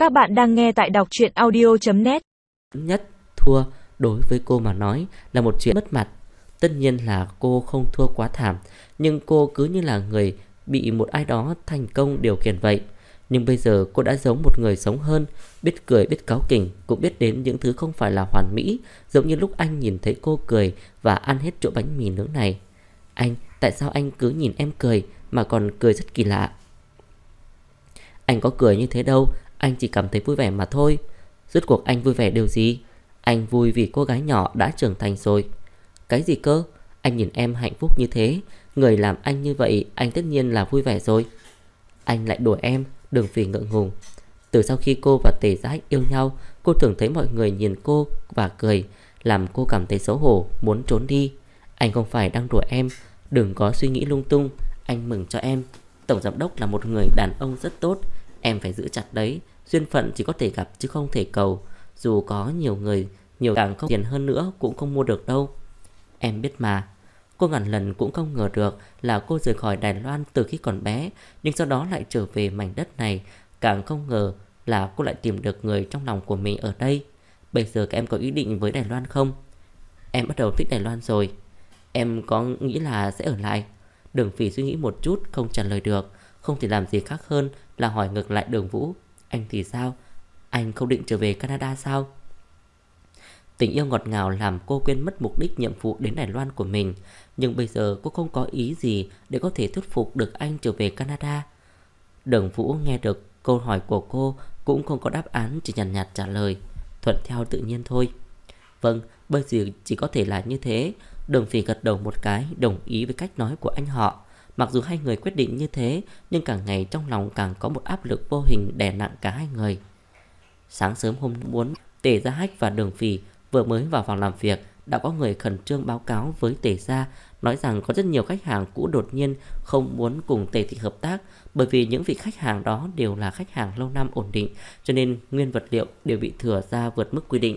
Các bạn đang nghe tại đọc truyện audio.net. Nhất thua đối với cô mà nói là một chuyện mất mặt. Tất nhiên là cô không thua quá thảm, nhưng cô cứ như là người bị một ai đó thành công điều khiển vậy. Nhưng bây giờ cô đã giống một người sống hơn, biết cười, biết cáu kỉnh, cũng biết đến những thứ không phải là hoàn mỹ, giống như lúc anh nhìn thấy cô cười và ăn hết chỗ bánh mì nướng này. Anh, tại sao anh cứ nhìn em cười mà còn cười rất kỳ lạ? Anh có cười như thế đâu, anh chỉ cảm thấy vui vẻ mà thôi. Rốt cuộc anh vui vẻ điều gì? Anh vui vì cô gái nhỏ đã trưởng thành rồi. Cái gì cơ? Anh nhìn em hạnh phúc như thế, người làm anh như vậy, anh tất nhiên là vui vẻ rồi. Anh lại đùa em, đừng vì ngượng ngùng. Từ sau khi cô và Tề Giá Hách yêu nhau, cô thường thấy mọi người nhìn cô và cười, làm cô cảm thấy xấu hổ, muốn trốn đi. Anh không phải đang đùa em, đừng có suy nghĩ lung tung. Anh mừng cho em. Tổng giám đốc là một người đàn ông rất tốt, em phải giữ chặt đấy. Duyên phận chỉ có thể gặp chứ không thể cầu. Dù có nhiều người, nhiều càng không tiền hơn nữa cũng không mua được đâu. Em biết mà. Cô ngàn lần cũng không ngờ được là cô rời khỏi Đài Loan từ khi còn bé, nhưng sau đó lại trở về mảnh đất này. Càng không ngờ là cô lại tìm được người trong lòng của mình ở đây. Bây giờ các em có ý định với Đài Loan không? Em bắt đầu thích Đài Loan rồi. Em có nghĩ là sẽ ở lại? Đường Phỉ suy nghĩ một chút không trả lời được. Không thể làm gì khác hơn là hỏi ngược lại Đường Vũ. Anh thì sao? Anh không định trở về Canada sao? Tình yêu ngọt ngào làm cô quên mất mục đích nhiệm vụ đến Đài Loan của mình. Nhưng bây giờ cô không có ý gì để có thể thuyết phục được anh trở về Canada. Đường Vũ nghe được câu hỏi của cô cũng không có đáp án, chỉ nhàn nhạt trả lời. Thuận theo tự nhiên thôi. Vâng, bây giờ chỉ có thể là như thế. Đường Phỉ gật đầu một cái, đồng ý với cách nói của anh họ. Mặc dù hai người quyết định như thế, nhưng càng ngày trong lòng càng có một áp lực vô hình đè nặng cả hai người. Sáng sớm hôm muốn, Tề Gia Hách và Đường Phỉ vừa mới vào phòng làm việc, đã có người khẩn trương báo cáo với Tề Gia, nói rằng có rất nhiều khách hàng cũ đột nhiên không muốn cùng Tề Thị hợp tác, bởi vì những vị khách hàng đó đều là khách hàng lâu năm ổn định, cho nên nguyên vật liệu đều bị thừa ra vượt mức quy định.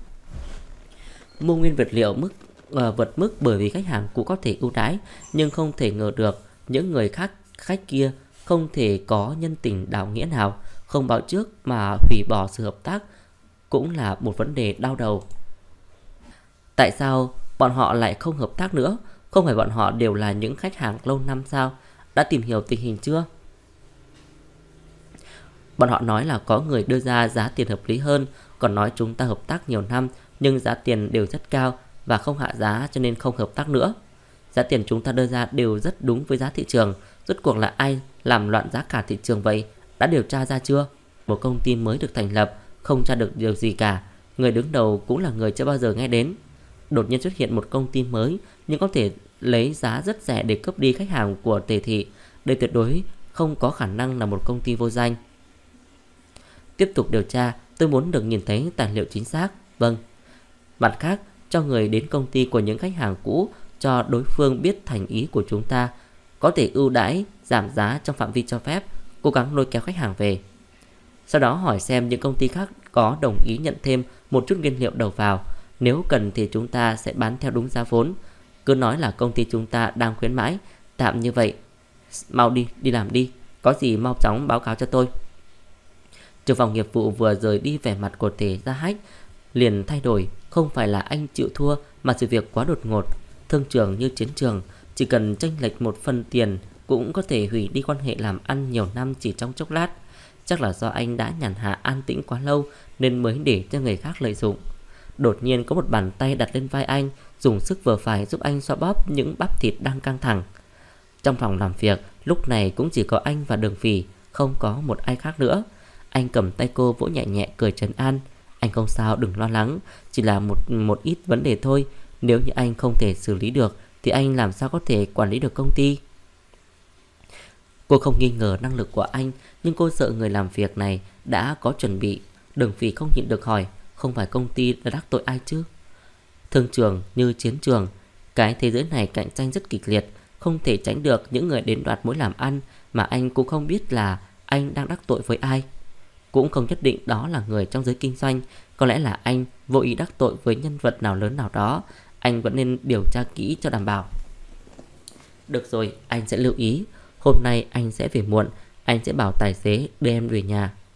Mua nguyên vật liệu vượt mức bởi vì khách hàng cũ có thể ưu đãi, nhưng không thể ngờ được những người khách kia không thể có nhân tình đạo nghĩa nào, không báo trước mà hủy bỏ sự hợp tác cũng là một vấn đề đau đầu. Tại sao bọn họ lại không hợp tác nữa? Không phải bọn họ đều là những khách hàng lâu năm sao? Đã tìm hiểu tình hình chưa? Bọn họ nói là có người đưa ra giá tiền hợp lý hơn, còn nói chúng ta hợp tác nhiều năm nhưng giá tiền đều rất cao và không hạ giá, cho nên không hợp tác nữa. Giá tiền chúng ta đưa ra đều rất đúng với giá thị trường. Rốt cuộc là ai làm loạn giá cả thị trường vậy? Đã điều tra ra chưa? Một công ty mới được thành lập, không tra được điều gì cả. Người đứng đầu cũng là người chưa bao giờ nghe đến. Đột nhiên xuất hiện một công ty mới, nhưng có thể lấy giá rất rẻ để cướp đi khách hàng của Tề Thị. Đây tuyệt đối không có khả năng là một công ty vô danh. Tiếp tục điều tra, tôi muốn được nhìn thấy tài liệu chính xác. Vâng. Mặt khác, cho người đến công ty của những khách hàng cũ, cho đối phương biết thành ý của chúng ta, có thể ưu đãi, giảm giá trong phạm vi cho phép, cố gắng lôi kéo khách hàng về. Sau đó hỏi xem những công ty khác có đồng ý nhận thêm một chút nguyên liệu đầu vào. Nếu cần thì chúng ta sẽ bán theo đúng giá vốn. Cứ nói là công ty chúng ta đang khuyến mãi, tạm như vậy. Mau đi làm đi, có gì mau chóng báo cáo cho tôi. Trưởng phòng nghiệp vụ vừa rời đi, vẻ mặt của Tề Gia Hách liền thay đổi. Không phải là anh chịu thua, mà sự việc quá đột ngột. Thương trường như chiến trường, chỉ cần chênh lệch một phần tiền cũng có thể hủy đi quan hệ làm ăn nhiều năm chỉ trong chốc lát. Chắc là do anh đã nhàn hạ an tĩnh quá lâu nên mới để cho người khác lợi dụng. Đột nhiên có một bàn tay đặt lên vai anh, dùng sức vừa phải giúp anh xoa bóp những bắp thịt đang căng thẳng. Trong phòng làm việc lúc này cũng chỉ có anh và Đường Phỉ, không có một ai khác nữa. Anh cầm tay cô vỗ nhẹ nhẹ cười trấn an. Anh không sao, đừng lo lắng, chỉ là một ít vấn đề thôi. Nếu như anh không thể xử lý được thì anh làm sao có thể quản lý được công ty. Cô không nghi ngờ năng lực của anh, nhưng cô sợ người làm việc này đã có chuẩn bị. Đường Phỉ không nhịn được hỏi, không phải công ty đã đắc tội ai chứ? Thương trường như chiến trường, cái thế giới này cạnh tranh rất kịch liệt, không thể tránh được những người đến đoạt mối làm ăn, mà anh cũng không biết là anh đang đắc tội với ai. Cũng không nhất định đó là người trong giới kinh doanh, có lẽ là anh vô ý đắc tội với nhân vật nào lớn nào đó. Anh vẫn nên điều tra kỹ cho đảm bảo. Được rồi, anh sẽ lưu ý. Hôm nay anh sẽ về muộn, anh sẽ bảo tài xế đưa em về nhà.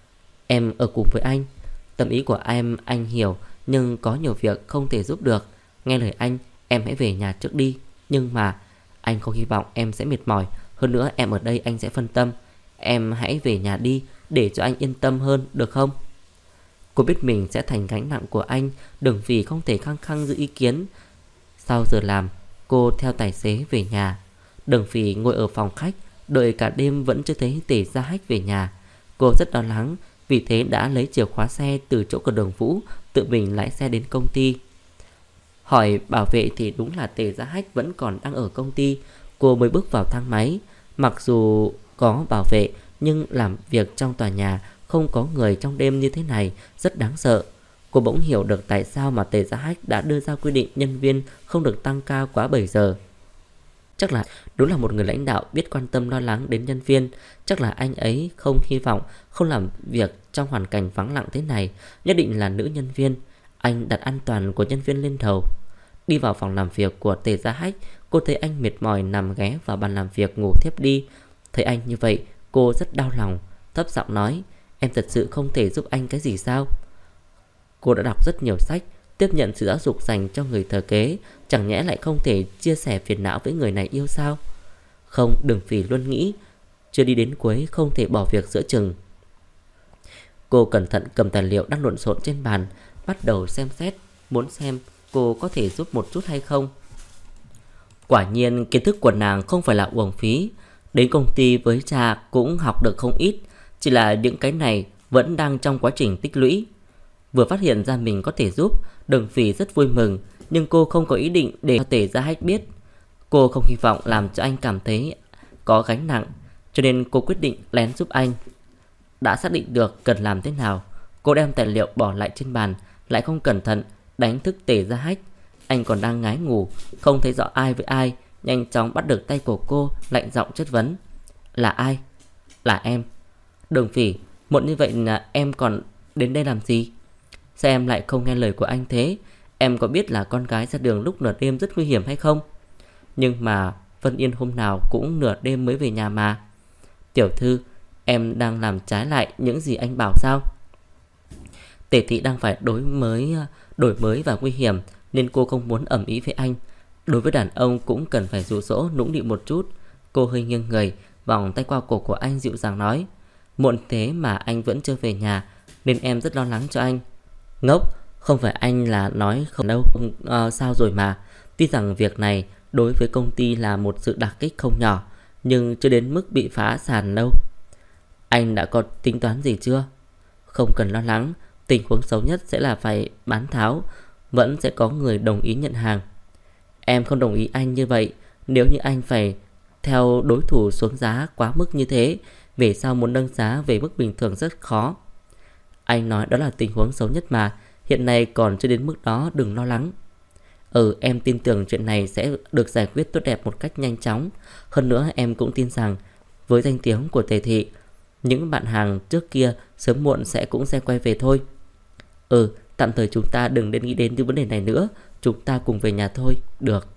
Em ở cùng với anh. Tâm ý của em anh hiểu, nhưng có nhiều việc không thể giúp được. Nghe lời anh, em hãy về nhà trước đi. Nhưng mà anh không hy vọng em sẽ mệt mỏi. Hơn nữa em ở đây anh sẽ phân tâm. Em hãy về nhà đi để cho anh yên tâm hơn, được không? Cô biết mình sẽ thành gánh nặng của anh. Đường Phỉ không thể khăng khăng giữ ý kiến. Sau giờ làm, cô theo tài xế về nhà. Đường Phỉ ngồi ở phòng khách, đợi cả đêm vẫn chưa thấy Tề Gia Hách về nhà. Cô rất lo lắng, vì thế đã lấy chìa khóa xe từ chỗ của Đường Vũ, tự mình lái xe đến công ty. Hỏi bảo vệ thì đúng là Tề Gia Hách vẫn còn đang ở công ty. Cô mới bước vào thang máy. Mặc dù có bảo vệ, nhưng làm việc trong tòa nhà không có người trong đêm như thế này rất đáng sợ. Cô bỗng hiểu được tại sao mà Tề Gia Hách đã đưa ra quy định nhân viên không được tăng ca quá 7 giờ. Chắc là đúng là một người lãnh đạo biết quan tâm lo lắng đến nhân viên. Chắc là anh ấy không hy vọng không làm việc trong hoàn cảnh vắng lặng thế này. Nhất định là nữ nhân viên. Anh đặt an toàn của nhân viên lên đầu. Đi vào phòng làm việc của Tề Gia Hách, cô thấy anh mệt mỏi nằm ghé vào bàn làm việc ngủ thiếp đi. Thấy anh như vậy, cô rất đau lòng, thấp giọng nói: Em thật sự không thể giúp anh cái gì sao? Cô đã đọc rất nhiều sách, tiếp nhận sự giáo dục dành cho người thừa kế, chẳng nhẽ lại không thể chia sẻ phiền não với người này yêu sao? Không, Đường Phỉ luôn nghĩ chưa đi đến cuối không thể bỏ việc giữa chừng. Cô cẩn thận cầm tài liệu đang lộn xộn trên bàn, bắt đầu xem xét, muốn xem cô có thể giúp một chút hay không. Quả nhiên kiến thức của nàng không phải là uổng phí. Đến công ty với cha cũng học được không ít, chỉ là những cái này vẫn đang trong quá trình tích lũy. Vừa phát hiện ra mình có thể giúp, Đường Phỉ rất vui mừng, nhưng cô không có ý định để cho Tề Gia Hách biết. Cô không hy vọng làm cho anh cảm thấy có gánh nặng, cho nên cô quyết định lén giúp anh. Đã xác định được cần làm thế nào, cô đem tài liệu bỏ lại trên bàn, lại không cẩn thận đánh thức Tề Gia Hách. Anh còn đang ngái ngủ, không thấy rõ ai với ai, nhanh chóng bắt được tay của cô, lạnh giọng chất vấn: Là ai? Là em. Đường Phỉ, muộn như vậy là em còn đến đây làm gì? Sao em lại không nghe lời của anh thế? Em có biết là con gái ra đường lúc nửa đêm rất nguy hiểm hay không? Nhưng mà Vân Yên hôm nào cũng nửa đêm mới về nhà mà. Tiểu thư, em đang làm trái lại những gì anh bảo sao? Tề thị đang phải đổi mới và nguy hiểm, nên cô không muốn ầm ĩ với anh. Đối với đàn ông cũng cần phải dụ dỗ nũng nịu một chút. Cô hơi nghiêng người, vòng tay qua cổ của anh dịu dàng nói: Muộn thế mà anh vẫn chưa về nhà, nên em rất lo lắng cho anh. Ngốc, không phải anh là nói không đâu, sao rồi mà. Tuy rằng việc này đối với công ty là một sự đả kích không nhỏ, nhưng chưa đến mức bị phá sản đâu. Anh đã có tính toán gì chưa? Không cần lo lắng, tình huống xấu nhất sẽ là phải bán tháo, vẫn sẽ có người đồng ý nhận hàng. Em không đồng ý anh như vậy. Nếu như anh phải theo đối thủ xuống giá quá mức như thế, về sau muốn nâng giá về mức bình thường rất khó. Anh nói đó là tình huống xấu nhất mà, hiện nay còn chưa đến mức đó, đừng lo lắng. Em tin tưởng chuyện này sẽ được giải quyết tốt đẹp một cách nhanh chóng. Hơn nữa em cũng tin rằng với danh tiếng của Tề thị, những bạn hàng trước kia sớm muộn cũng sẽ quay về thôi. Tạm thời chúng ta đừng nên nghĩ đến những vấn đề này nữa, chúng ta cùng về nhà thôi. Được.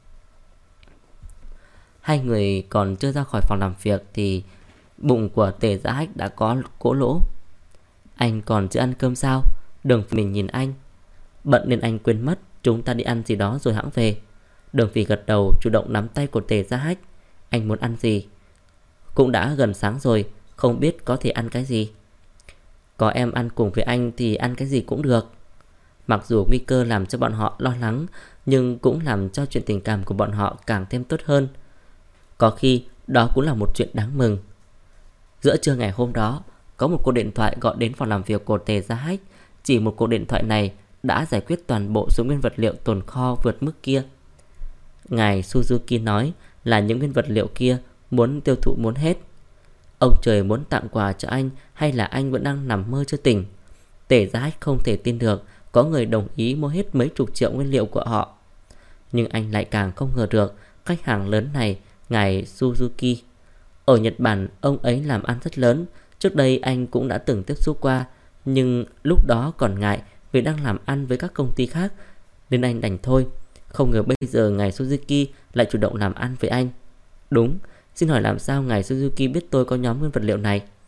Hai người còn chưa ra khỏi phòng làm việc thì bụng của Tề Gia Hách đã có cỗ lỗ. Anh còn chưa ăn cơm sao? Đường Phỉ nhìn anh. Bận nên anh quên mất, chúng ta đi ăn gì đó rồi hãng về. Đường Phỉ gật đầu, chủ động nắm tay của Tề Gia Hách. Anh muốn ăn gì? Cũng đã gần sáng rồi, không biết có thể ăn cái gì. Có em ăn cùng với anh thì ăn cái gì cũng được. Mặc dù nguy cơ làm cho bọn họ lo lắng, nhưng cũng làm cho chuyện tình cảm của bọn họ càng thêm tốt hơn. Có khi đó cũng là một chuyện đáng mừng. Giữa trưa ngày hôm đó, có một cuộc điện thoại gọi đến phòng làm việc của Tề Gia Hách. Chỉ một cuộc điện thoại này đã giải quyết toàn bộ số nguyên vật liệu tồn kho vượt mức kia. Ngài Suzuki nói là những nguyên vật liệu kia muốn tiêu thụ muốn hết. Ông trời muốn tặng quà cho anh hay là anh vẫn đang nằm mơ chưa tỉnh? Tề Gia Hách không thể tin được có người đồng ý mua hết mấy chục triệu nguyên liệu của họ. Nhưng anh lại càng không ngờ được khách hàng lớn này, ngài Suzuki. Ở Nhật Bản, ông ấy làm ăn rất lớn. Trước đây anh cũng đã từng tiếp xúc qua, nhưng lúc đó còn ngại vì đang làm ăn với các công ty khác, nên anh đành thôi. Không ngờ bây giờ ngài Suzuki lại chủ động làm ăn với anh. Đúng, xin hỏi làm sao ngài Suzuki biết tôi có nhóm nguyên vật liệu này?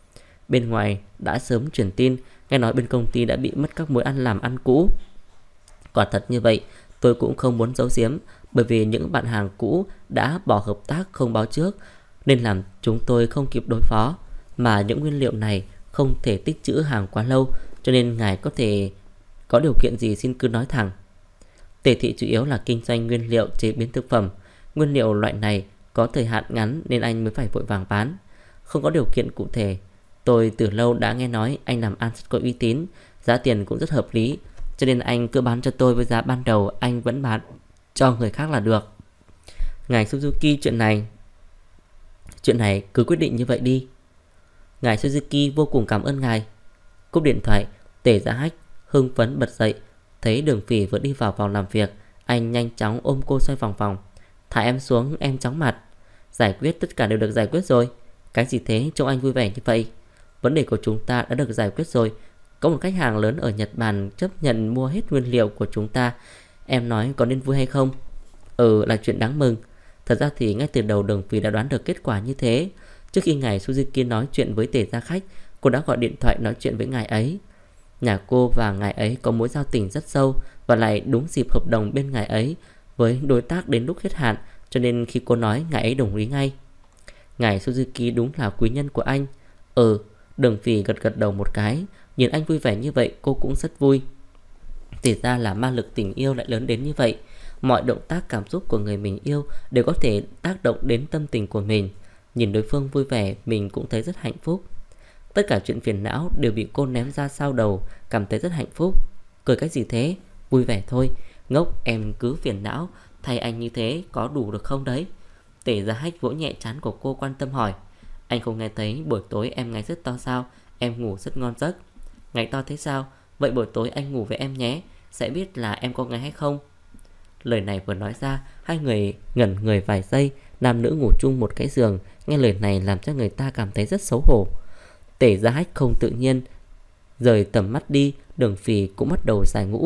bên ngoài đã sớm truyền tin, nghe nói bên công ty đã bị mất các mối làm ăn cũ. Quả thật như vậy, tôi cũng không muốn giấu giếm, bởi vì những bạn hàng cũ đã bỏ hợp tác không báo trước, nên làm chúng tôi không kịp đối phó. Mà những nguyên liệu này không thể tích trữ hàng quá lâu, cho nên ngài có thể có điều kiện gì xin cứ nói thẳng. Tề thị chủ yếu là kinh doanh nguyên liệu chế biến thực phẩm. Nguyên liệu loại này có thời hạn ngắn nên anh mới phải vội vàng bán. Không có điều kiện cụ thể. Tôi từ lâu đã nghe nói anh làm ăn rất có uy tín, giá tiền cũng rất hợp lý, cho nên anh cứ bán cho tôi với giá ban đầu anh vẫn bán cho người khác là được. Ngài Suzuki, chuyện này cứ quyết định như vậy đi. Ngài Suzuki vô cùng cảm ơn ngài. Cúp điện thoại, Tề Gia Hách hưng phấn bật dậy. Thấy Đường Phỉ vừa đi vào phòng làm việc, anh nhanh chóng ôm cô xoay vòng vòng. Thả em xuống, em chóng mặt. Giải quyết, tất cả đều được giải quyết rồi. Cái gì thế, trông anh vui vẻ như vậy? Vấn đề của chúng ta đã được giải quyết rồi. Có một khách hàng lớn ở Nhật Bản chấp nhận mua hết nguyên liệu của chúng ta. Em nói có nên vui hay không? Là chuyện đáng mừng. Thật ra thì ngay từ đầu Đường Phỉ đã đoán được kết quả như thế. Trước khi ngài Suzuki nói chuyện với Tề Gia Khách, cô đã gọi điện thoại nói chuyện với ngài ấy. Nhà cô và ngài ấy có mối giao tình rất sâu, và lại đúng dịp hợp đồng bên ngài ấy với đối tác đến lúc hết hạn, cho nên khi cô nói ngài ấy đồng ý ngay. Ngài Suzuki đúng là quý nhân của anh. Đường Phỉ gật đầu một cái. Nhìn anh vui vẻ như vậy cô cũng rất vui. Thì ra là ma lực tình yêu lại lớn đến như vậy. Mọi động tác cảm xúc của người mình yêu đều có thể tác động đến tâm tình của mình. Nhìn đối phương vui vẻ mình cũng thấy rất hạnh phúc. Tất cả chuyện phiền não đều bị cô ném ra sau đầu, cảm thấy rất hạnh phúc. Cười cái gì thế? Vui vẻ thôi. Ngốc, em cứ phiền não thay anh như thế có đủ được không đấy? Tề Gia Hách vỗ nhẹ trán của cô, quan tâm hỏi. Anh không nghe thấy buổi tối em ngáy rất to sao? Em ngủ rất ngon giấc. Ngáy to thế sao? Vậy buổi tối anh ngủ với em nhé, sẽ biết là em có ngáy hay không. Lời này vừa nói ra, hai người ngẩn người vài giây. Nam nữ ngủ chung một cái giường, nghe lời này làm cho người ta cảm thấy rất xấu hổ. Tề Gia Hách không tự nhiên rời tầm mắt đi. Đường Phỉ cũng bắt đầu giải ngũ.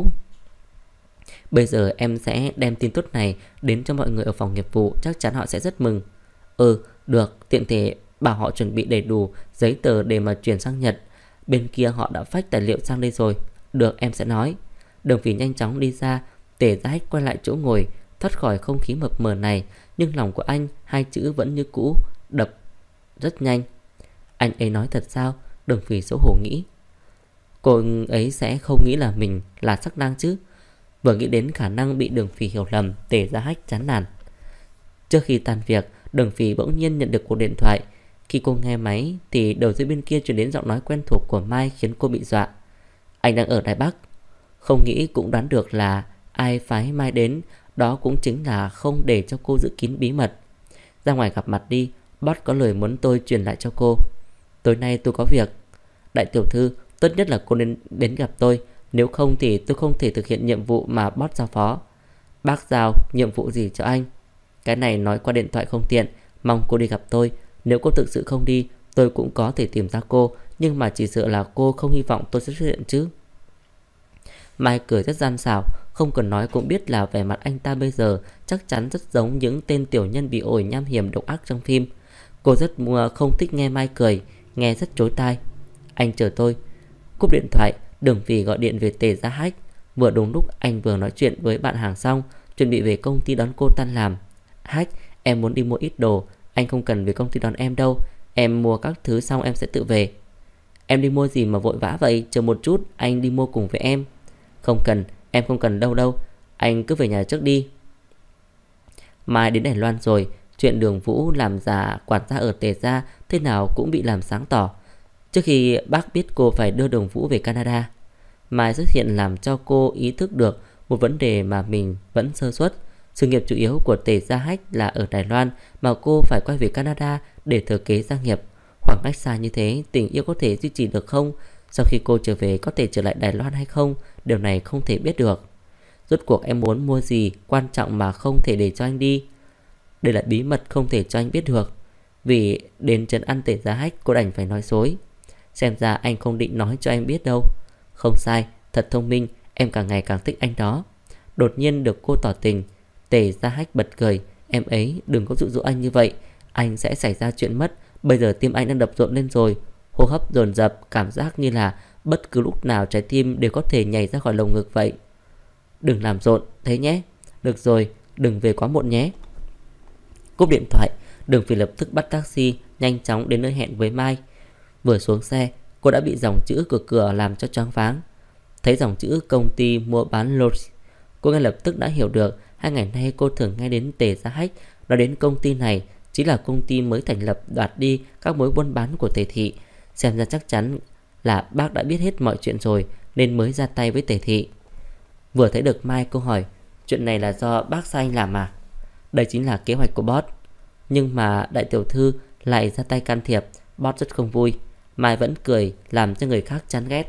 Bây giờ em sẽ đem tin tốt này đến cho mọi người ở phòng nghiệp vụ, chắc chắn họ sẽ rất mừng. Được, tiện thể bảo họ chuẩn bị đầy đủ giấy tờ để mà chuyển sang Nhật. Bên kia họ đã fax tài liệu sang đây rồi. Được, em sẽ nói. Đường Phỉ nhanh chóng đi ra. Tề Gia Hách quay lại chỗ ngồi, thoát khỏi không khí mập mờ này. Nhưng lòng của anh, hai chữ vẫn như cũ, đập rất nhanh. Anh ấy nói thật sao? Đường Phỉ xấu hổ nghĩ. Cô ấy sẽ không nghĩ là mình là sắc lang chứ? Vừa nghĩ đến khả năng bị Đường Phỉ hiểu lầm, Tề Gia Hách chán nản. Trước khi tan việc, Đường Phỉ bỗng nhiên nhận được cuộc điện thoại. Khi cô nghe máy thì đầu dây bên kia truyền đến giọng nói quen thuộc của Mai, khiến cô bị dọa. Anh đang ở Đài Bắc. Không nghĩ cũng đoán được là ai phái Mai đến. Đó cũng chính là không để cho cô giữ kín bí mật. Ra ngoài gặp mặt đi, boss có lời muốn tôi truyền lại cho cô. Tối nay tôi có việc. Đại tiểu thư, tốt nhất là cô nên đến gặp tôi. Nếu không thì tôi không thể thực hiện nhiệm vụ mà boss giao phó. Bác giao nhiệm vụ gì cho anh? Cái này nói qua điện thoại không tiện. Mong cô đi gặp tôi. Nếu cô thực sự không đi, tôi cũng có thể tìm ra cô. Nhưng mà chỉ sợ là cô không hy vọng tôi sẽ xuất hiện chứ. Mai cười rất gian xảo. Không cần nói cũng biết là vẻ mặt anh ta bây giờ chắc chắn rất giống những tên tiểu nhân bị ổi nham hiểm độc ác trong phim. Cô rất không thích nghe Mai cười, nghe rất chối tai. Anh chờ tôi. Cúp điện thoại, Đường Phỉ gọi điện về Tề Gia Hách. Vừa đúng lúc anh vừa nói chuyện với bạn hàng xong, chuẩn bị về công ty đón cô tan làm. Hách, em muốn đi mua ít đồ. Anh không cần về công ty đón em đâu. Em mua các thứ xong em sẽ tự về. Em đi mua gì mà vội vã vậy? Chờ một chút, anh đi mua cùng với em. Không cần, em không cần đâu. Anh cứ về nhà trước đi. Mai đến Đài Loan rồi. Chuyện Đường Vũ làm giả quản gia ở Tề Gia thế nào cũng bị làm sáng tỏ. Trước khi bác biết cô phải đưa Đường Vũ về Canada, Mai xuất hiện làm cho cô ý thức được một vấn đề mà mình vẫn sơ suất. Sự nghiệp chủ yếu của Tề Gia Hách là ở Đài Loan, mà cô phải quay về Canada để thừa kế gia nghiệp. Khoảng cách xa như thế, tình yêu có thể duy trì được không? Sau khi cô trở về có thể trở lại Đài Loan hay không? Điều này không thể biết được. Rốt cuộc em muốn mua gì quan trọng mà không thể để cho anh đi. Đây là bí mật không thể cho anh biết được. Vì đến trấn ăn Tề Gia Hách, cô đành phải nói dối. Xem ra anh không định nói cho em biết đâu. Không sai, thật thông minh. Em càng ngày càng thích anh đó. Đột nhiên được cô tỏ tình, Tề Gia Hách bật cười. Em ấy đừng có dụ dỗ anh như vậy, anh sẽ xảy ra chuyện mất. Bây giờ tim anh đang đập rộn lên rồi. hô hấp dồn dập, cảm giác như là bất cứ lúc nào trái tim đều có thể nhảy ra khỏi lồng ngực vậy. Đừng làm rộn thế nhé. Được rồi, đừng về quá muộn nhé. Cúp điện thoại, Đường Phi lập tức bắt taxi nhanh chóng đến nơi hẹn với Mai. Vừa xuống xe, cô đã bị dòng chữ của cửa làm cho choáng váng. Thấy dòng chữ công ty mua bán lô, cô ngay lập tức đã hiểu được 2 ngày nay cô thường nghe đến Tề Gia Hách nói đến công ty này chính là công ty mới thành lập đoạt đi các mối buôn bán của Tề Thị. Xem ra chắc chắn là bác đã biết hết mọi chuyện rồi nên mới ra tay với Tề Thị. Vừa thấy được Mai, cô hỏi: chuyện này là do bác sai anh làm à? Đây chính là kế hoạch của boss. Nhưng mà đại tiểu thư lại ra tay can thiệp, boss rất không vui. Mai vẫn cười làm cho người khác chán ghét.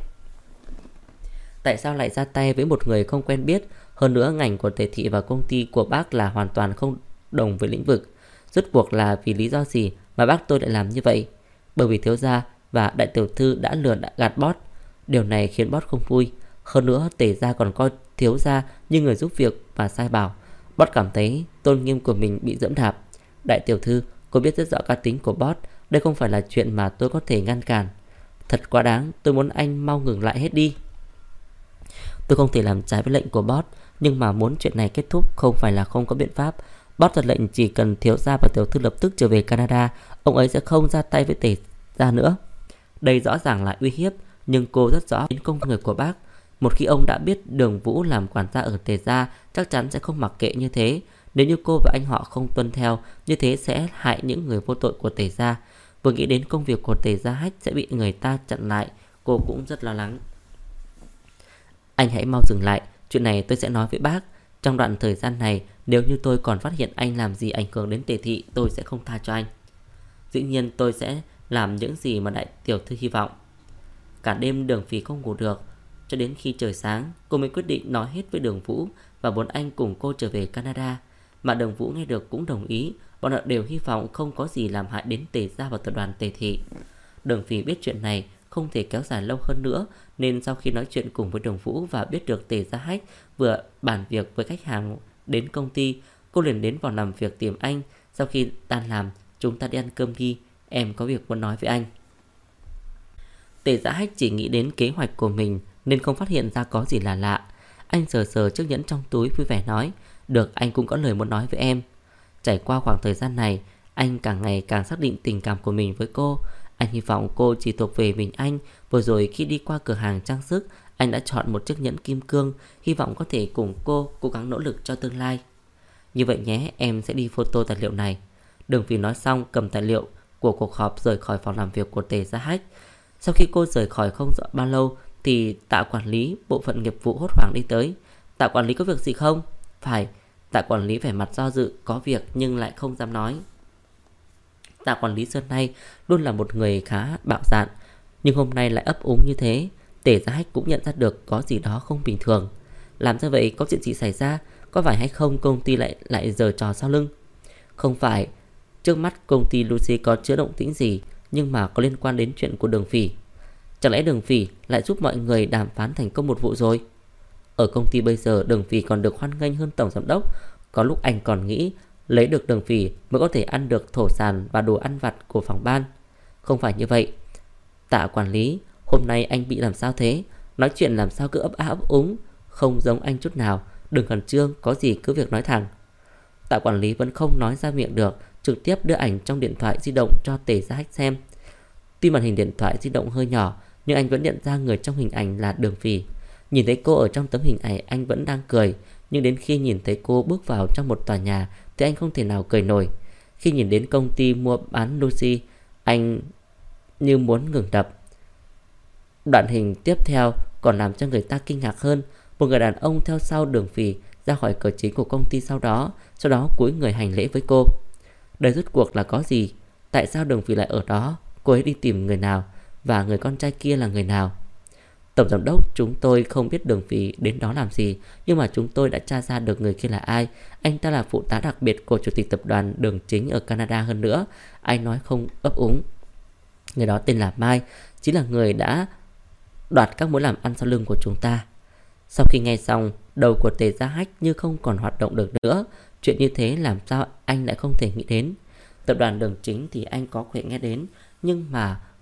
Tại sao lại ra tay với một người không quen biết? Hơn nữa ngành của Tề Thị và công ty của bác là hoàn toàn không đồng với lĩnh vực. Rốt cuộc là vì lý do gì mà bác tôi lại làm như vậy? Bởi vì thiếu gia và đại tiểu thư đã lừa gạt boss. Điều này khiến boss không vui. Hơn nữa Tề gia còn coi thiếu gia như người giúp việc và sai bảo. Boss cảm thấy tôn nghiêm của mình bị dẫm đạp. Đại tiểu thư, cô biết rất rõ cá tính của boss. Đây không phải là chuyện mà tôi có thể ngăn cản. Thật quá đáng, tôi muốn anh mau ngừng lại hết đi. Tôi không thể làm trái với lệnh của boss, nhưng mà muốn chuyện này kết thúc không phải là không có biện pháp. Boss ra lệnh chỉ cần thiếu gia và tiểu thư lập tức trở về Canada, ông ấy sẽ không ra tay với Tề gia nữa. Đây rõ ràng là uy hiếp, nhưng cô rất rõ đến công người của bác. Một khi ông đã biết Đường Vũ làm quản gia ở Tề gia, chắc chắn sẽ không mặc kệ như thế. Nếu như cô và anh họ không tuân theo, như thế sẽ hại những người vô tội của Tề gia. Vừa nghĩ đến công việc của Tề Gia Hách sẽ bị người ta chặn lại, cô cũng rất lo lắng. Anh hãy mau dừng lại, chuyện này tôi sẽ nói với bác. Trong đoạn thời gian này, nếu như tôi còn phát hiện anh làm gì ảnh hưởng đến Tề Thị, tôi sẽ không tha cho anh. Dĩ nhiên tôi sẽ làm những gì mà đại tiểu thư hy vọng. Cả đêm Đường Phỉ không ngủ được. Cho đến khi trời sáng, cô mới quyết định nói hết với Đường Vũ và muốn anh cùng cô trở về Canada. Mà Đường Vũ nghe được cũng đồng ý. Bọn họ đều hy vọng không có gì làm hại đến Tề gia và tập đoàn Tề Thị. Đường Phỉ biết chuyện này không thể kéo dài lâu hơn nữa, nên sau khi nói chuyện cùng với Đường Vũ và biết được Tề Gia Hách vừa bàn việc với khách hàng đến công ty, cô liền đến phòng làm việc tìm anh. Sau khi tan làm, chúng ta đi ăn cơm đi, em có việc muốn nói với anh. Tề Gia Hách chỉ nghĩ đến kế hoạch của mình nên không phát hiện ra có gì là lạ. Anh sờ sờ chiếc nhẫn trong túi vui vẻ nói: được, anh cũng có lời muốn nói với em. Trải qua khoảng thời gian này, anh càng ngày càng xác định tình cảm của mình với cô. Anh hy vọng cô chỉ thuộc về mình anh. Vừa rồi khi đi qua cửa hàng trang sức, anh đã chọn một chiếc nhẫn kim cương, hy vọng có thể cùng cô cố gắng nỗ lực cho tương lai. Như vậy nhé, em sẽ đi photo tài liệu này. Đường Phi nói xong cầm tài liệu của cuộc họp rời khỏi phòng làm việc của Tề Gia Hách. Sau khi cô rời khỏi không rõ bao lâu thì Tạ quản lý bộ phận nghiệp vụ hốt hoảng đi tới. Tạ quản lý có việc gì không? Phải. Tạ quản lý vẻ mặt do dự, có việc nhưng lại không dám nói. Tạ quản lý xưa nay luôn là một người khá bạo dạn, nhưng hôm nay lại ấp úng như thế. Tề Gia Hách cũng nhận ra được có gì đó không bình thường. Làm sao vậy, có chuyện gì xảy ra? Có phải hay không công ty lại giở trò sau lưng? Không phải. Trước mắt công ty Lucy có chứa động tĩnh gì, nhưng mà có liên quan đến chuyện của Đường Phỉ. Chẳng lẽ Đường Phỉ lại giúp mọi người đàm phán thành công một vụ rồi? Ở công ty bây giờ Đường Phỉ còn được hoan nghênh hơn tổng giám đốc. Có lúc anh còn nghĩ lấy được Đường Phỉ mới có thể ăn được thổ sản và đồ ăn vặt của phòng ban. Không phải như vậy. Tạ quản lý, hôm nay anh bị làm sao thế? Nói chuyện làm sao cứ ấp á ấp úng, không giống anh chút nào. Đừng khẩn trương, có gì cứ việc nói thẳng. Tạ quản lý vẫn không nói ra miệng được, trực tiếp đưa ảnh trong điện thoại di động cho Tề Gia Hách xem. Tuy màn hình điện thoại di động hơi nhỏ, nhưng anh vẫn nhận ra người trong hình ảnh là Đường Phỉ. Nhìn thấy cô ở trong tấm hình ảnh, anh vẫn đang cười, nhưng đến khi nhìn thấy cô bước vào trong một tòa nhà thì anh không thể nào cười nổi. Khi nhìn đến công ty mua bán Lucy, anh như muốn ngừng đập. Đoạn hình tiếp theo còn làm cho người ta kinh ngạc hơn. Một người đàn ông theo sau Đường Phỉ ra khỏi cửa chính của công ty sau đó cúi người hành lễ với cô. Đây rốt cuộc là có gì? Tại sao Đường Phỉ lại ở đó? Cô ấy đi tìm người nào? Và người con trai kia là người nào? Tổng giám đốc, chúng tôi không biết Đường Phỉ đến đó làm gì, nhưng mà chúng tôi đã tra ra được người kia là ai. Anh ta là phụ tá đặc biệt của chủ tịch tập đoàn Đường Chính ở Canada. Hơn nữa, anh nói không ấp úng. Người đó tên là Mai, chính là người đã đoạt các mối làm ăn sau lưng của chúng ta. Sau khi nghe xong, đầu của Tề Gia Hách như không còn hoạt động được nữa. Chuyện như thế làm sao anh lại không thể nghĩ đến? Tập đoàn Đường Chính thì anh có thể nghe đến, nhưng mà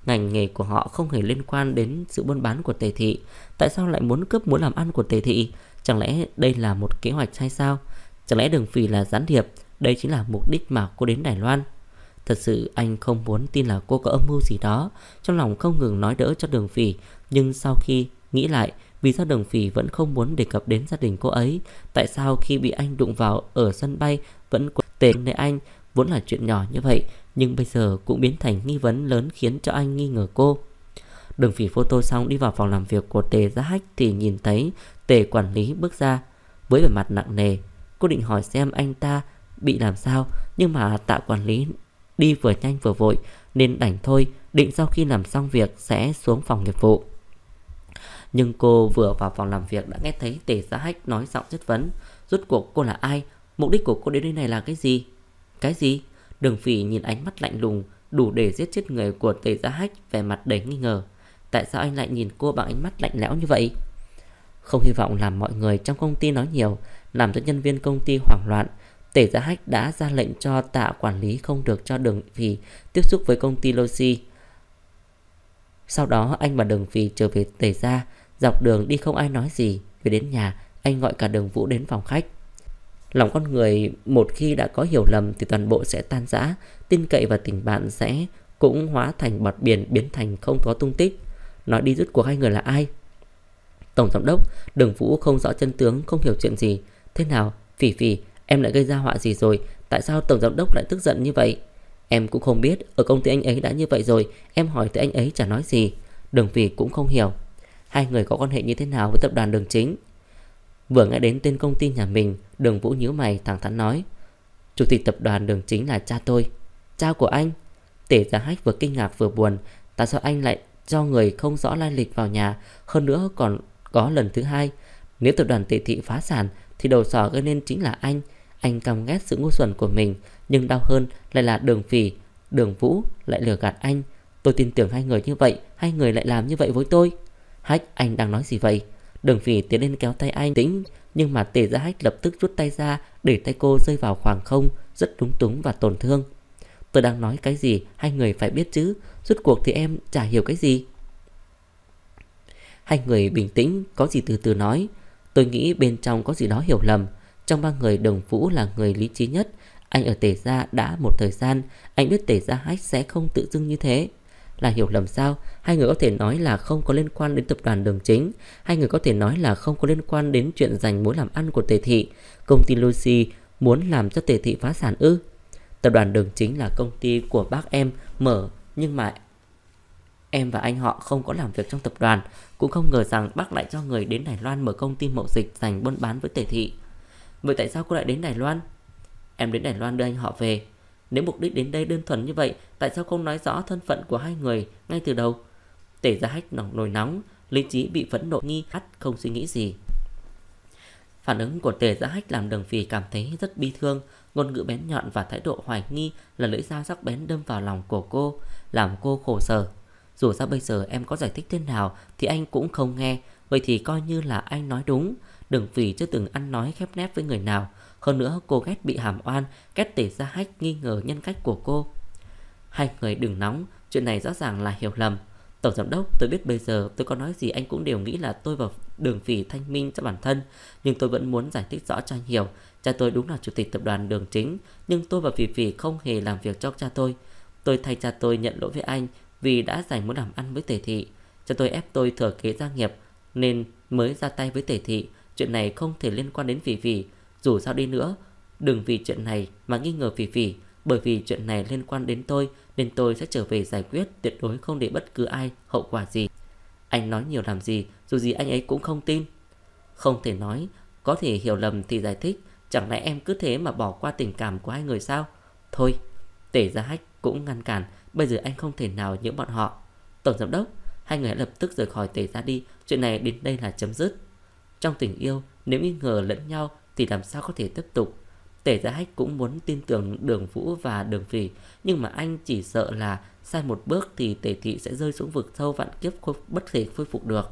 Ngành nghề của họ không hề liên quan đến sự buôn bán của Tề thị. Tại sao lại muốn cướp muốn làm ăn của Tề thị? Chẳng lẽ đây là một kế hoạch hay sao? Chẳng lẽ Đường Phỉ là gián điệp? Đây chính là mục đích mà cô đến Đài Loan. Thật sự anh không muốn tin là cô có âm mưu gì đó. Trong lòng không ngừng nói đỡ cho Đường Phỉ. Nhưng sau khi nghĩ lại, vì sao Đường Phỉ vẫn không muốn đề cập đến gia đình cô ấy? Tại sao khi bị anh đụng vào ở sân bay vẫn tệ nơi anh? Vốn là chuyện nhỏ như vậy, nhưng bây giờ cũng biến thành nghi vấn lớn khiến cho anh nghi ngờ cô. Đường Phỉ photo xong đi vào phòng làm việc của Tề Gia Hách thì nhìn thấy Tề quản lý bước ra với vẻ mặt nặng nề. Cô định hỏi xem anh ta bị làm sao, nhưng mà Tạ quản lý đi vừa nhanh vừa vội nên đành thôi, định sau khi làm xong việc sẽ xuống phòng nghiệp vụ. Nhưng cô vừa vào phòng làm việc đã nghe thấy Tề Gia Hách nói giọng chất vấn. Rốt cuộc cô là ai? Mục đích của cô đến đây này là cái gì? Cái gì? Đường Phỉ nhìn ánh mắt lạnh lùng đủ để giết chết người của Tề Gia Hách, vẻ mặt đầy nghi ngờ. Tại sao anh lại nhìn cô bằng ánh mắt lạnh lẽo như vậy? Không hy vọng làm mọi người trong công ty nói nhiều, làm cho nhân viên công ty hoảng loạn, Tề Gia Hách đã ra lệnh cho Tạ quản lý không được cho Đường Phỉ tiếp xúc với công ty Logi. Sau đó anh và Đường Phỉ trở về Tề Gia. Dọc đường đi không ai nói gì. Về đến nhà, anh gọi cả Đường Vũ đến phòng khách. Lòng con người một khi đã có hiểu lầm thì toàn bộ sẽ tan rã. Tin cậy và tình bạn sẽ cũng hóa thành bọt biển, biến thành không có tung tích. Nói đi rốt cuộc hai người là ai? Tổng giám đốc. Đường Vũ không rõ chân tướng, không hiểu chuyện gì. Thế nào? Phỉ Phỉ, em lại gây ra họa gì rồi? Tại sao tổng giám đốc lại tức giận như vậy? Em cũng không biết, ở công ty anh ấy đã như vậy rồi, em hỏi tới anh ấy chả nói gì. Đường Phỉ cũng không hiểu. Hai người có quan hệ như thế nào với tập đoàn Đường Chính? Vừa nghe đến tên công ty nhà mình, Đường Vũ nhíu mày thẳng thắn nói. Chủ tịch tập đoàn Đường Chính là cha tôi. Cha của anh? Tề Gia Hách vừa kinh ngạc vừa buồn. Tại sao anh lại cho người không rõ lai lịch vào nhà? Hơn nữa còn có lần thứ hai. Nếu tập đoàn Tề thị phá sản thì đầu sỏ gây nên chính là anh. Anh căm ghét sự ngu xuẩn của mình, nhưng đau hơn lại là Đường Phỉ. Đường Vũ lại lừa gạt anh. Tôi tin tưởng hai người như vậy, hai người lại làm như vậy với tôi. Hách, anh đang nói gì vậy? Đường Phỉ tiến lên kéo tay anh tĩnh, nhưng mà Tề Gia Hách lập tức rút tay ra, để tay cô rơi vào khoảng không, rất lúng túng và tổn thương. Tôi đang nói cái gì hai người phải biết chứ, rốt cuộc thì em chả hiểu cái gì. Hai người bình tĩnh, có gì từ từ nói. Tôi nghĩ bên trong có gì đó hiểu lầm. Trong ba người Đường Vũ là người lý trí nhất. Anh ở Tề Gia đã một thời gian, anh biết Tề Gia Hách sẽ không tự dưng như thế. Là hiểu lầm sao? Hai người có thể nói là không có liên quan đến tập đoàn Đường Chính. Hai người có thể nói là không có liên quan đến chuyện giành mối làm ăn của Tề thị. Công ty Lucy muốn làm cho Tề thị phá sản ư? Tập đoàn Đường Chính là công ty của bác em mở, nhưng mà em và anh họ không có làm việc trong tập đoàn. Cũng không ngờ rằng bác lại cho người đến Đài Loan mở công ty mậu dịch giành buôn bán với Tề thị. Vậy tại sao cô lại đến Đài Loan? Em đến Đài Loan đưa anh họ về. Nếu mục đích đến đây đơn thuần như vậy, tại sao không nói rõ thân phận của hai người ngay từ đầu? Tề Gia Hách nổi nóng, lý trí bị phẫn nộ nghi hắt không suy nghĩ gì. Phản ứng của Tề Gia Hách làm Đường Phỉ cảm thấy rất bi thương. Ngôn ngữ bén nhọn và thái độ hoài nghi là lưỡi dao sắc bén đâm vào lòng của cô, làm cô khổ sở. Dù sao bây giờ em có giải thích thế nào thì anh cũng không nghe. Vậy thì coi như là anh nói đúng. Đường Phỉ chưa từng ăn nói khép nép với người nào. Hơn nữa cô ghét bị hàm oan, ghét Tề Gia Hách nghi ngờ nhân cách của cô. Hai người đừng nóng, chuyện này rõ ràng là hiểu lầm. Tổng giám đốc, tôi biết bây giờ tôi có nói gì anh cũng đều nghĩ là tôi và Đường Phỉ thanh minh cho bản thân. Nhưng tôi vẫn muốn giải thích rõ cho anh hiểu. Cha tôi đúng là chủ tịch tập đoàn Đường Chính, nhưng tôi và Phỉ Phỉ không hề làm việc cho cha tôi. Tôi thay cha tôi nhận lỗi với anh vì đã giành muốn làm ăn với Tề thị. Cha tôi ép tôi thừa kế gia nghiệp nên mới ra tay với Tề thị. Chuyện này không thể liên quan đến Phỉ Phỉ. Dù sao đi nữa, đừng vì chuyện này mà nghi ngờ Phỉ Phỉ. Bởi vì chuyện này liên quan đến tôi nên tôi sẽ trở về giải quyết, tuyệt đối không để bất cứ ai hậu quả gì. Anh nói nhiều làm gì, dù gì anh ấy cũng không tin. Không thể nói, có thể hiểu lầm thì giải thích. Chẳng lẽ em cứ thế mà bỏ qua tình cảm của hai người sao? Thôi, Tề Gia Hách cũng ngăn cản. Bây giờ anh không thể nào nhớ bọn họ. Tổng giám đốc, hai người hãy lập tức rời khỏi Tề Gia đi. Chuyện này đến đây là chấm dứt. Trong tình yêu, nếu nghi ngờ lẫn nhau thì làm sao có thể tiếp tục? Tề Gia Hách cũng muốn tin tưởng Đường Vũ và Đường Phỉ, nhưng mà anh chỉ sợ là sai một bước thì Tề thị sẽ rơi xuống vực sâu vạn kiếp, bất thể khôi phục được.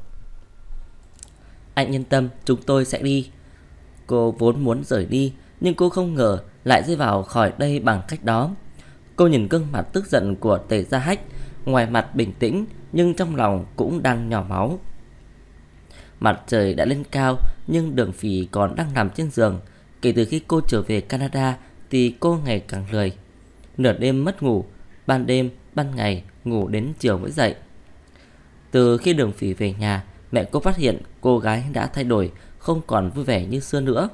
Anh yên tâm, chúng tôi sẽ đi. Cô vốn muốn rời đi, nhưng cô không ngờ lại rơi vào khỏi đây bằng cách đó. Cô nhìn gương mặt tức giận của Tề Gia Hách, Ngoài mặt bình tĩnh nhưng trong lòng cũng đang nhỏ máu. Mặt trời đã lên cao nhưng Đường Phỉ còn đang nằm trên giường. Kể từ khi cô trở về Canada thì cô ngày càng lười. Nửa đêm mất ngủ, ban đêm, ban ngày ngủ đến chiều mới dậy. Từ khi Đường Phỉ về nhà, mẹ cô phát hiện cô gái đã thay đổi, không còn vui vẻ như xưa nữa.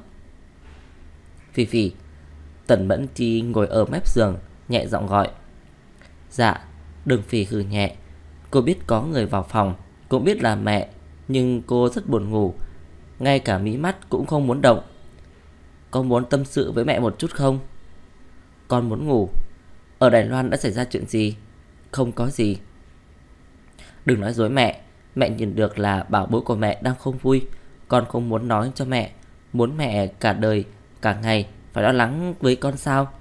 Phỉ Phỉ. Tần Mẫn Chi ngồi ở mép giường, nhẹ giọng gọi. Dạ. Đường Phỉ hừ nhẹ. Cô biết có người vào phòng, cũng biết là mẹ, nhưng cô rất buồn ngủ, ngay cả mí mắt cũng không muốn động. Con muốn tâm sự với mẹ một chút không? Con muốn ngủ. Ở Đài Loan đã xảy ra chuyện gì? Không có gì. Đừng nói dối mẹ. Mẹ nhìn được là bảo bối của mẹ đang không vui. Con không muốn nói cho mẹ. Muốn mẹ cả đời, cả ngày phải lo lắng với con sao?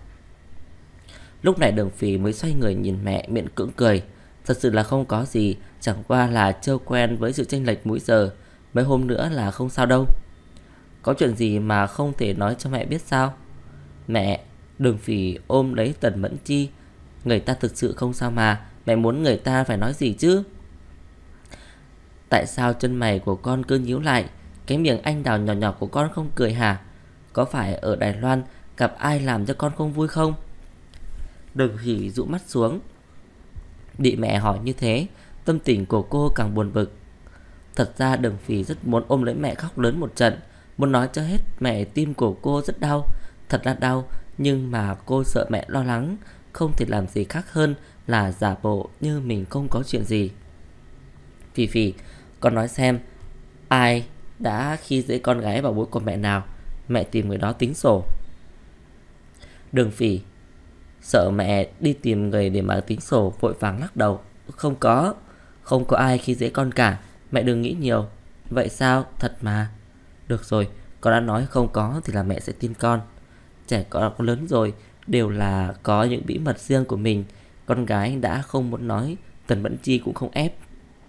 Lúc này Đường Phỉ mới xoay người nhìn mẹ, miệng cưỡng cười. Thật sự là không có gì, chẳng qua là chưa quen với sự chênh lệch múi giờ. Mấy hôm nữa là không sao đâu. Có chuyện gì mà không thể nói cho mẹ biết sao? Mẹ. Đường Phỉ ôm lấy Tần Mẫn Chi. Người ta thực sự không sao mà, mẹ muốn người ta phải nói gì chứ? Tại sao chân mày của con cứ nhíu lại? Cái miệng anh đào nhỏ nhỏ của con không cười hả? Có phải ở Đài Loan gặp ai làm cho con không vui không? Đường Phỉ dụ mắt xuống. Bị mẹ hỏi như thế, tâm tình của cô càng buồn bực. Thật ra Đường Phỉ rất muốn ôm lấy mẹ khóc lớn một trận, muốn nói cho hết mẹ tim của cô rất đau. Thật là đau, nhưng mà cô sợ mẹ lo lắng, không thể làm gì khác hơn là giả bộ như mình không có chuyện gì. Phỉ Phỉ, con nói xem, ai đã khi dễ con gái bảo bối của mẹ nào? Mẹ tìm người đó tính sổ. Đường Phỉ sợ mẹ đi tìm người để mà tính sổ, vội vàng lắc đầu. Không có ai khi dễ con cả. Mẹ đừng nghĩ nhiều. Vậy sao? Thật mà. Được rồi, con đã nói không có thì là mẹ sẽ tin con. Trẻ con lớn rồi đều là có những bí mật riêng của mình. Con gái đã không muốn nói, Tần Mẫn Chi cũng không ép.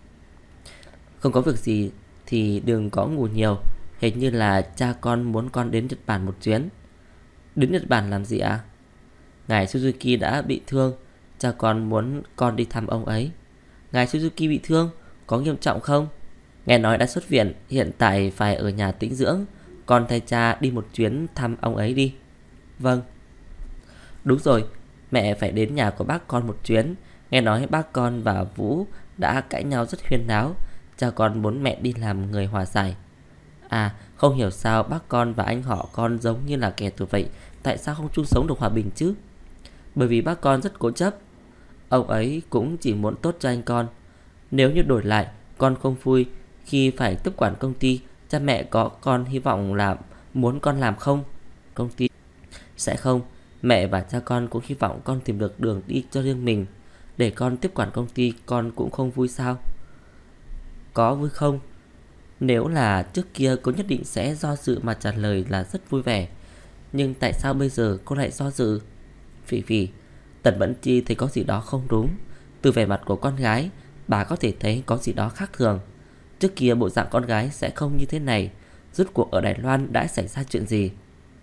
Không có việc gì thì đừng có ngủ nhiều. Hình như là cha con muốn con đến Nhật Bản một chuyến. Đến Nhật Bản làm gì ạ? Ngài Suzuki đã bị thương, cha con muốn con đi thăm ông ấy. Ngài Suzuki bị thương, có nghiêm trọng không? Nghe nói đã xuất viện, hiện tại phải ở nhà tĩnh dưỡng. Con thay cha đi một chuyến thăm ông ấy đi. Vâng. Đúng rồi, mẹ phải đến nhà của bác con một chuyến. Nghe nói bác con và Vũ đã cãi nhau rất huyên náo. Cha con muốn mẹ đi làm người hòa giải. À, không hiểu sao bác con và anh họ con giống như là kẻ thù vậy. Tại sao không chung sống được hòa bình chứ? Bởi vì bác con rất cố chấp. Ông ấy cũng chỉ muốn tốt cho anh con. Nếu như đổi lại, con không vui khi phải tiếp quản công ty, cha mẹ có con hy vọng là muốn con làm không? Công ty sẽ không. Mẹ và cha con cũng hy vọng con tìm được đường đi cho riêng mình. Để con tiếp quản công ty, con cũng không vui sao? Có vui không? Nếu là trước kia cô nhất định sẽ do dự mà trả lời là rất vui vẻ. Nhưng tại sao bây giờ cô lại do dự? Phỉ Phỉ, Tần Mẫn Chi thấy có gì đó không đúng. Từ vẻ mặt của con gái, bà có thể thấy có gì đó khác thường. Trước kia bộ dạng con gái sẽ không như thế này. Rốt cuộc ở Đài Loan đã xảy ra chuyện gì?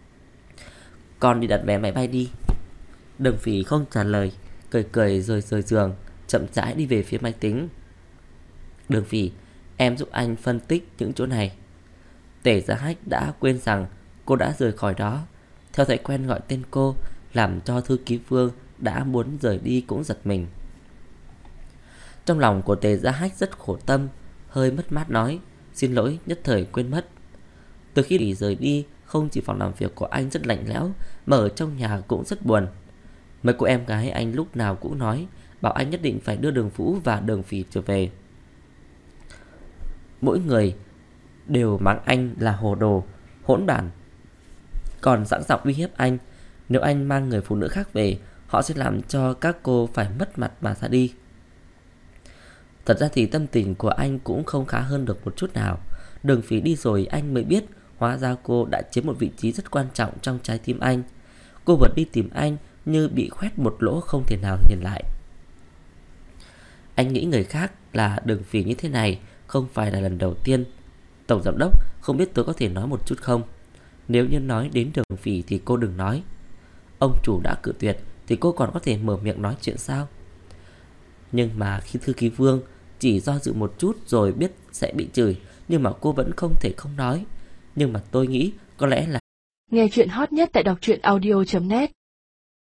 Con đi đặt vé máy bay đi. Đường Phỉ không trả lời, cười cười rồi rời giường, chậm rãi đi về phía máy tính. Đường Phỉ, em giúp anh phân tích những chỗ này. Tề Gia Hách đã quên rằng cô đã rời khỏi đó. Theo thói quen gọi tên cô, làm cho thư ký Vương đã muốn rời đi cũng giật mình. Trong lòng của Tề Gia Hách rất khổ tâm, hơi mất mát nói, xin lỗi, nhất thời quên mất. Từ khi rời đi, không chỉ phòng làm việc của anh rất lạnh lẽo, mà ở trong nhà cũng rất buồn. Mấy cô em gái anh lúc nào cũng nói, bảo anh nhất định phải đưa Đường Vũ và Đường Phỉ trở về. Mỗi người đều mắng anh là hồ đồ, hỗn đản. Còn sẵn giọng uy hiếp anh, nếu anh mang người phụ nữ khác về, họ sẽ làm cho các cô phải mất mặt mà ra đi. Thật ra thì tâm tình của anh cũng không khá hơn được một chút nào. Đường Phỉ đi rồi anh mới biết, hóa ra cô đã chiếm một vị trí rất quan trọng trong trái tim anh. Cô vẫn đi tìm anh như bị khoét một lỗ không thể nào hiện lại. Anh nghĩ người khác là Đường Phỉ như thế này không phải là lần đầu tiên. Tổng giám đốc, không biết tôi có thể nói một chút không? Nếu như nói đến Đường Phỉ thì cô đừng nói. Ông chủ đã cự tuyệt thì cô còn có thể mở miệng nói chuyện sao? Nhưng mà khi thư ký Vương chỉ do dự một chút rồi biết sẽ bị chửi, nhưng mà cô vẫn không thể không nói. Nhưng mà tôi nghĩ có lẽ là Nghe chuyện hot nhất tại đọc truyện audio.net